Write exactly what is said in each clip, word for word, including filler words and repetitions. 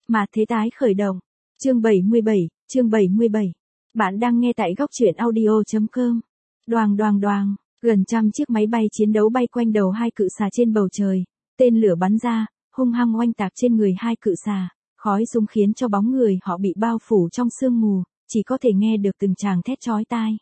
Mà thế tái khởi động. Chương bảy mươi bảy, chương bảy mươi bảy. Bạn đang nghe tại góc truyện audio chấm com. Đoàng đoàng đoàng, gần trăm chiếc máy bay chiến đấu bay quanh đầu hai cự xà trên bầu trời, tên lửa bắn ra, hung hăng oanh tạc trên người hai cự xà, khói súng khiến cho bóng người họ bị bao phủ trong sương mù, chỉ có thể nghe được từng tràng thét chói tai.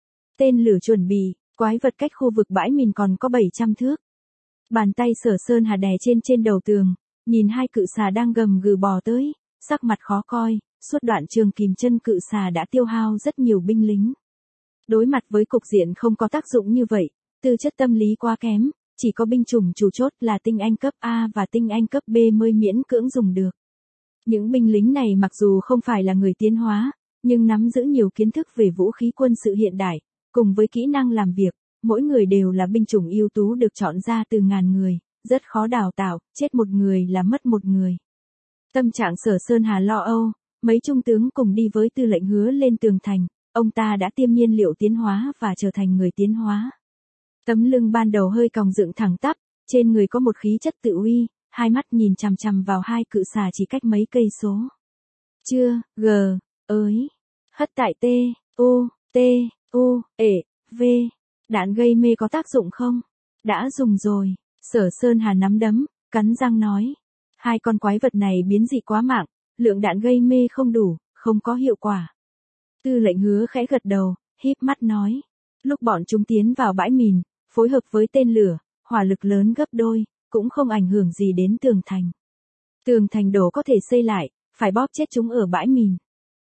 Tên lửa chuẩn bị, quái vật cách khu vực bãi mìn còn có bảy trăm thước. Bàn tay Sở Sơn Hà đè trên trên đầu tường, nhìn hai cự xà đang gầm gừ bò tới, sắc mặt khó coi, suốt đoạn trường kìm chân cự xà đã tiêu hao rất nhiều binh lính. Đối mặt với cục diện không có tác dụng như vậy, tư chất tâm lý quá kém, chỉ có binh chủng chủ chốt là tinh anh cấp A và tinh anh cấp B mới miễn cưỡng dùng được. Những binh lính này mặc dù không phải là người tiến hóa, nhưng nắm giữ nhiều kiến thức về vũ khí quân sự hiện đại, cùng với kỹ năng làm việc, mỗi người đều là binh chủng ưu tú được chọn ra từ ngàn người, rất khó đào tạo, chết một người là mất một người. Tâm trạng Sở Sơn Hà lo âu, mấy trung tướng cùng đi với tư lệnh Hứa lên tường thành, ông ta đã tiêm nhiên liệu tiến hóa và trở thành người tiến hóa. Tấm lưng ban đầu hơi còng dựng thẳng tắp, trên người có một khí chất tự uy, hai mắt nhìn chằm chằm vào hai cự xà chỉ cách mấy cây số. Chưa, g, ới, hất tại T, U, T, U, E, V. Đạn gây mê có tác dụng không? Đã dùng rồi. Sở Sơn Hà nắm đấm, cắn răng nói. Hai con quái vật này biến dị quá mạng, lượng đạn gây mê không đủ, không có hiệu quả. Tư lệnh Hứa khẽ gật đầu, híp mắt nói. Lúc bọn chúng tiến vào bãi mìn, phối hợp với tên lửa, hỏa lực lớn gấp đôi, cũng không ảnh hưởng gì đến tường thành. Tường thành đổ có thể xây lại, phải bóp chết chúng ở bãi mìn.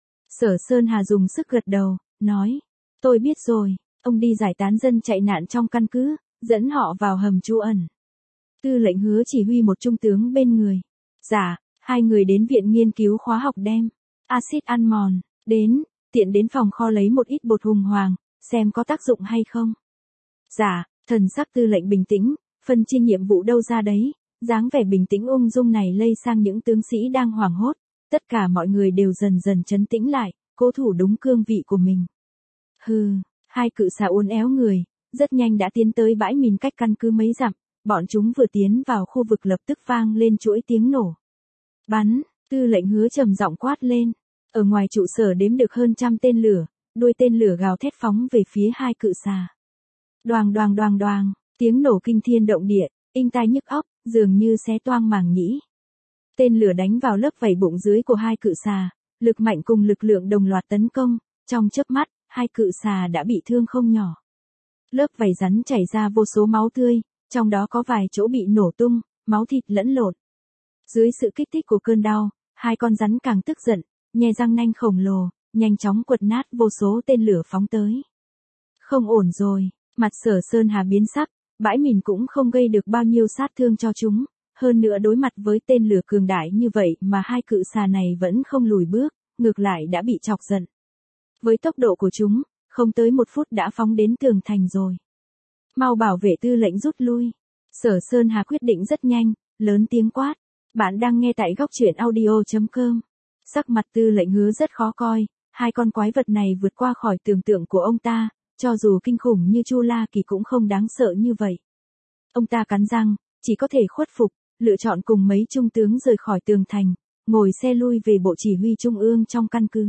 Sở Sơn Hà dùng sức gật đầu, nói. Tôi biết rồi, ông đi giải tán dân chạy nạn trong căn cứ, dẫn họ vào hầm trú ẩn. Tư lệnh Hứa chỉ huy một trung tướng bên người. Dạ, hai người đến viện nghiên cứu khoa học đem axit ăn mòn, đến, tiện đến phòng kho lấy một ít bột hùng hoàng, xem có tác dụng hay không. Dạ, thần sắc tư lệnh bình tĩnh, phân chia nhiệm vụ đâu ra đấy, dáng vẻ bình tĩnh ung dung này lây sang những tướng sĩ đang hoảng hốt, tất cả mọi người đều dần dần trấn tĩnh lại, cố thủ đúng cương vị của mình. Hừ, hai cự xà uốn éo người, rất nhanh đã tiến tới bãi mìn cách căn cứ mấy dặm, bọn chúng vừa tiến vào khu vực lập tức vang lên chuỗi tiếng nổ. Bắn, tư lệnh Hứa trầm giọng quát lên, ở ngoài trụ sở đếm được hơn trăm tên lửa, đuôi tên lửa gào thét phóng về phía hai cự xà. Đoàng đoàng đoàng đoàng, tiếng nổ kinh thiên động địa, inh tai nhức óc, dường như xé toang màng nhĩ. Tên lửa đánh vào lớp vảy bụng dưới của hai cự xà, lực mạnh cùng lực lượng đồng loạt tấn công, trong chớp mắt, hai cự xà đã bị thương không nhỏ. Lớp vảy rắn chảy ra vô số máu tươi, trong đó có vài chỗ bị nổ tung, máu thịt lẫn lộn. Dưới sự kích thích của cơn đau, hai con rắn càng tức giận, nhe răng nanh khổng lồ, nhanh chóng quật nát vô số tên lửa phóng tới. Không ổn rồi, mặt Sở Sơn Hà biến sắc, bãi mìn cũng không gây được bao nhiêu sát thương cho chúng, hơn nữa đối mặt với tên lửa cường đại như vậy mà hai cự xà này vẫn không lùi bước, ngược lại đã bị chọc giận. Với tốc độ của chúng, không tới một phút đã phóng đến tường thành rồi. Mau bảo vệ, tư lệnh rút lui. Sở Sơn Hà quyết định rất nhanh, lớn tiếng quát. Bạn đang nghe tại góc truyện audio chấm com. Sắc mặt tư lệnh Hứa rất khó coi, hai con quái vật này vượt qua khỏi tưởng tượng của ông ta, cho dù kinh khủng như Chu La Kỳ cũng không đáng sợ như vậy. Ông ta cắn răng, chỉ có thể khuất phục, lựa chọn cùng mấy trung tướng rời khỏi tường thành, ngồi xe lui về bộ chỉ huy trung ương trong căn cứ.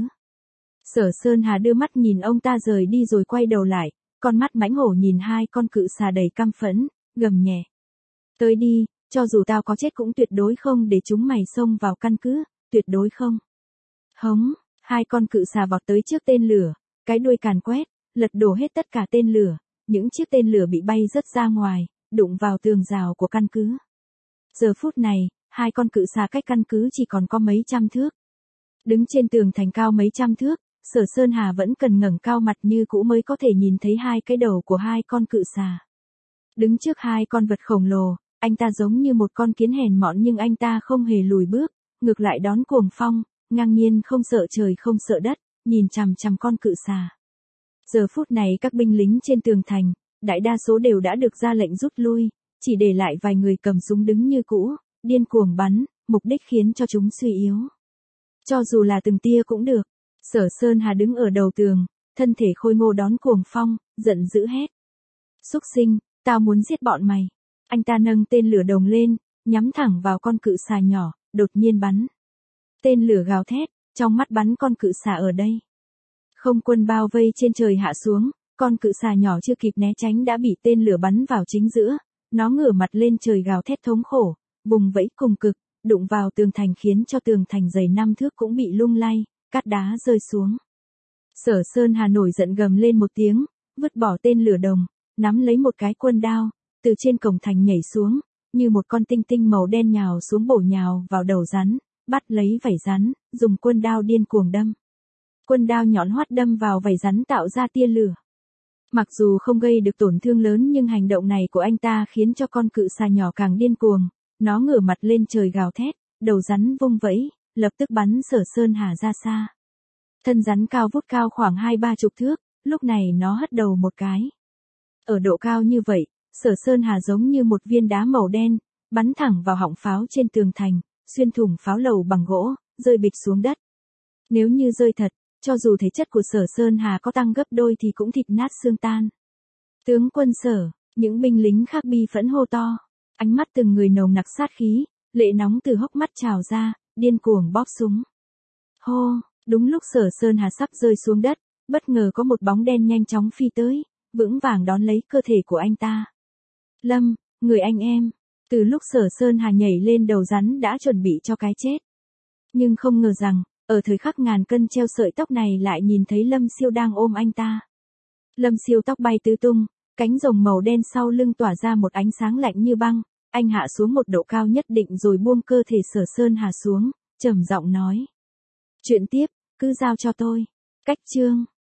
Sở Sơn Hà đưa mắt nhìn ông ta rời đi rồi quay đầu lại, con mắt mãnh hổ nhìn hai con cự xà đầy căm phẫn, gầm nhẹ. Tới đi, cho dù tao có chết cũng tuyệt đối không để chúng mày xông vào căn cứ, tuyệt đối không. Hống, hai con cự xà vọt tới trước tên lửa, cái đuôi càn quét, lật đổ hết tất cả tên lửa, những chiếc tên lửa bị bay rớt ra ngoài, đụng vào tường rào của căn cứ. Giờ phút này, hai con cự xà cách căn cứ chỉ còn có mấy trăm thước. Đứng trên tường thành cao mấy trăm thước, Sở Sơn Hà vẫn cần ngẩng cao mặt như cũ mới có thể nhìn thấy hai cái đầu của hai con cự xà. Đứng trước hai con vật khổng lồ, anh ta giống như một con kiến hèn mọn nhưng anh ta không hề lùi bước, ngược lại đón cuồng phong, ngang nhiên không sợ trời không sợ đất, nhìn chằm chằm con cự xà. Giờ phút này các binh lính trên tường thành, đại đa số đều đã được ra lệnh rút lui, chỉ để lại vài người cầm súng đứng như cũ, điên cuồng bắn, mục đích khiến cho chúng suy yếu. Cho dù là từng tia cũng được. Sở Sơn Hà đứng ở đầu tường, thân thể khôi ngô đón cuồng phong, giận dữ hét. Súc sinh, tao muốn giết bọn mày. Anh ta nâng tên lửa đồng lên, nhắm thẳng vào con cự xà nhỏ, đột nhiên bắn. Tên lửa gào thét, trong mắt bắn con cự xà ở đây. Không quân bao vây trên trời hạ xuống, con cự xà nhỏ chưa kịp né tránh đã bị tên lửa bắn vào chính giữa, nó ngửa mặt lên trời gào thét thống khổ, vùng vẫy cùng cực, đụng vào tường thành khiến cho tường thành dày năm thước cũng bị lung lay, cát đá rơi xuống. Sở Sơn Hà nổi giận gầm lên một tiếng, vứt bỏ tên lửa đồng, nắm lấy một cái quân đao, từ trên cổng thành nhảy xuống, như một con tinh tinh màu đen nhào xuống bổ nhào vào đầu rắn, bắt lấy vảy rắn, dùng quân đao điên cuồng đâm. Quân đao nhọn hoắt đâm vào vảy rắn tạo ra tia lửa. Mặc dù không gây được tổn thương lớn nhưng hành động này của anh ta khiến cho con cự xà nhỏ càng điên cuồng, nó ngửa mặt lên trời gào thét, đầu rắn vung vẫy, lập tức bắn Sở Sơn Hà ra xa. Thân rắn cao vút cao khoảng hai ba chục thước, lúc này nó hất đầu một cái. Ở độ cao như vậy, Sở Sơn Hà giống như một viên đá màu đen, bắn thẳng vào họng pháo trên tường thành, xuyên thủng pháo lầu bằng gỗ, rơi bịch xuống đất. Nếu như rơi thật, cho dù thể chất của Sở Sơn Hà có tăng gấp đôi thì cũng thịt nát xương tan. Tướng quân Sở, những binh lính khác bi phẫn hô to, ánh mắt từng người nồng nặc sát khí, lệ nóng từ hốc mắt trào ra, điên cuồng bóp súng. Hô, đúng lúc Sở Sơn Hà sắp rơi xuống đất, bất ngờ có một bóng đen nhanh chóng phi tới, vững vàng đón lấy cơ thể của anh ta. Lâm, người anh em, từ lúc Sở Sơn Hà nhảy lên đầu rắn đã chuẩn bị cho cái chết. Nhưng không ngờ rằng, ở thời khắc ngàn cân treo sợi tóc này lại nhìn thấy Lâm Siêu đang ôm anh ta. Lâm Siêu tóc bay tứ tung, cánh rồng màu đen sau lưng tỏa ra một ánh sáng lạnh như băng, anh hạ xuống một độ cao nhất định rồi buông cơ thể Sở Sơn Hà xuống, trầm giọng nói. Chuyện tiếp, cứ giao cho tôi. Cách chương.